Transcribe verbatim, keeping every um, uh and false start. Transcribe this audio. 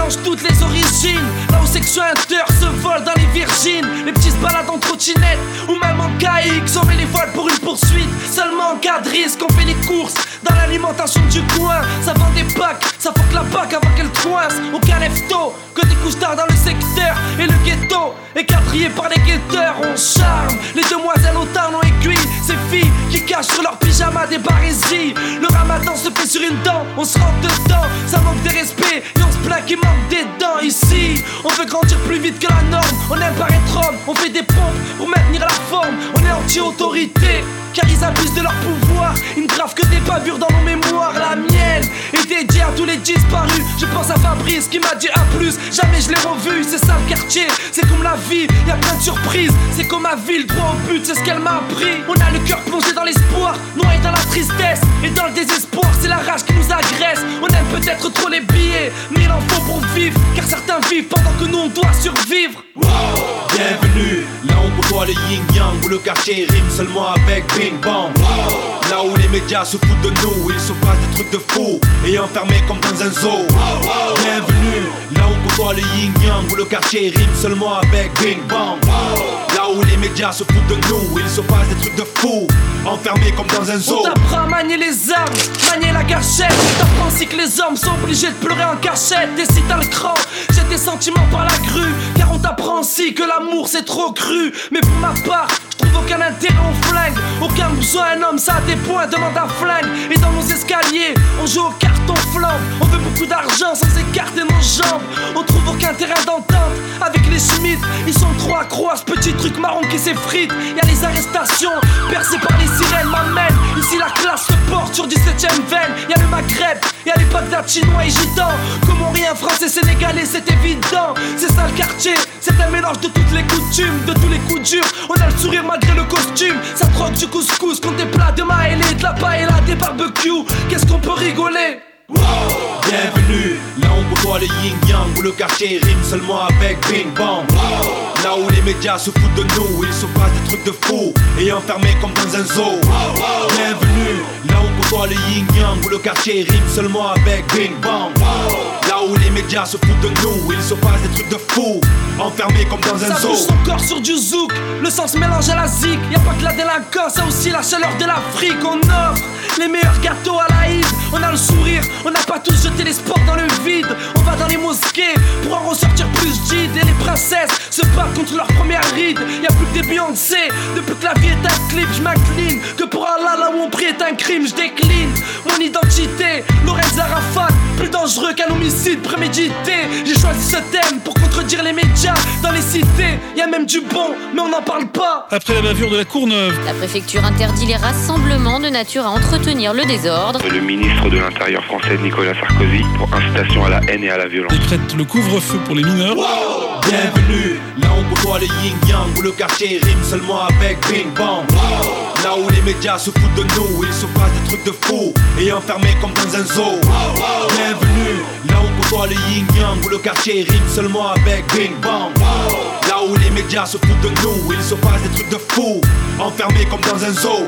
mélange toutes les origines. Là où section inter se vole dans les Virgines. Les petits se baladent en trottinette ou même en K X. On met les voiles pour une poursuite, seulement en cas de risque. On fait les courses dans l'alimentation du coin. Ça vend des packs, ça fuck la bac avant qu'elle coince. Au Calefto, côté couche tard dans le secteur. Et le ghetto est quadrillé par les guetteurs. On charme, les demoiselles au talon aiguille. Ces filles qui cachent sur leur pyjama des barésies. Le ramadan se fait sur une dent, on se rentre dedans. Ça manque de respect et on se plaint qu'il manque des dents. Ici, on veut grandir plus vite que la norme. On aime paraître homme, on fait des pompes pour maintenir la forme. On est anti-autorité car ils abusent de leur pouvoir. Ils ne gravent que des bavures dans nos mémoires. La mienne est dédiée à tous les disparus. Je pense à Fabrice qui m'a dit à plus. Jamais je l'ai revu, c'est ça le quartier. C'est comme la vie, y a plein de surprises. C'est comme ma ville, droit au but, c'est ce qu'elle m'a appris. On a le cœur plongé dans l'espoir, noyé dans la tristesse et dans le désespoir, c'est la rage qui nous agresse. On aime peut-être trop les billets, mais il en faut pour vivre. Car certains vivent pendant que nous on doit survivre. Wow. Bienvenue, là on côtoie le yin-yang, où le quartier rime seulement avec Bing Bang. Wow. Là où les médias se foutent de nous, ils se passent des trucs de fous et enfermés comme dans un zoo. Wow. Bienvenue, là on côtoie le yin-yang, où le quartier rime seulement avec Bing Bang. Wow. Là où les médias se foutent de nous, ils se passent des trucs de fous enfermés comme dans un zoo. On t'apprend à manier les armes, manier la gâchette. On t'apprend aussi que les hommes sont obligés de pleurer en cachette. Et si t'as le cran, jette tes sentiments par la grue. Car on t'apprend aussi que l'amour c'est trop cru. Mais pour ma part, je trouve aucun intérêt au flingue. Aucun besoin, un homme ça a des points, demande un flingue. Et dans nos escaliers, on joue aux cartes, on flambe. On veut beaucoup d'argent sans écarter nos jambes. On trouve aucun terrain d'entente avec les Schmitt. Ils sont trop accros à ce petit truc marron qui s'effrite. Y'a les arrestations, percées par les sirènes m'amènent. Ici la classe se porte sur dix-septième veine. Y'a le Maghreb, y'a les Bagdad chinois et gitans. Comoriens, français, sénégalais, c'est évident. C'est ça le quartier, c'est un mélange de toutes les coutumes, de tous les coups durs. On a le sourire malgré le costume. Ça troque du couscous contre des plats de maëlé, de la paella, des barbecues. Qu'est-ce qu'on peut rigoler? Wow. Bienvenue, là on côtoie le yin-yang, où le quartier rime seulement avec Bing Bang. Wow. Là où les médias se foutent de nous, ils se passent des trucs de fous et enfermés comme dans un zoo. Wow. Bienvenue, là on côtoie le yin-yang, où le quartier rime seulement avec Bing Bang. Wow. Là où les médias se foutent de nous, ils se passent des trucs de fous enfermés comme dans un ça zoo. Ça bouge son corps sur du zouk, le sang se mélange à la zik. Y'a pas que la délinquance, y'a aussi la chaleur de l'Afrique. On offre les meilleurs gâteaux à la Eid. On a le sourire, on n'a pas tous jeté les sports dans le vide. On va dans les mosquées pour en ressortir plus guide. Et les princesses se battent contre leur première ride. Y'a plus que des Beyoncé, depuis que la vie est un clip. J'm'incline, que pour Allah là où on prie est un crime. J'décline mon identité, Lorenz Arafat, plus dangereux qu'un homicide prémédité. J'ai choisi ce thème pour contredire les médias. Dans les cités, y'a même du bon, mais on n'en parle pas. Après la bavure de la Courneuve, la préfecture interdit les rassemblements de nature à entretenir le désordre. Le ministre de l'Intérieur français Nicolas Sarkozy pour incitation à la haine et à la violence. décrète le couvre-feu pour les mineurs. Wow. Bienvenue, là on côtoie le yin-yang, où le quartier rime seulement avec Bing Bang. Wow. Là où les médias se foutent de nous, ils se passent des trucs de fous et enfermés comme dans un zoo. Wow. Bienvenue, là on côtoie le yin-yang, où le quartier rime seulement avec Bing Bang. Wow. Là où les médias se foutent de nous, ils se passent des trucs de fous enfermés comme dans un zoo.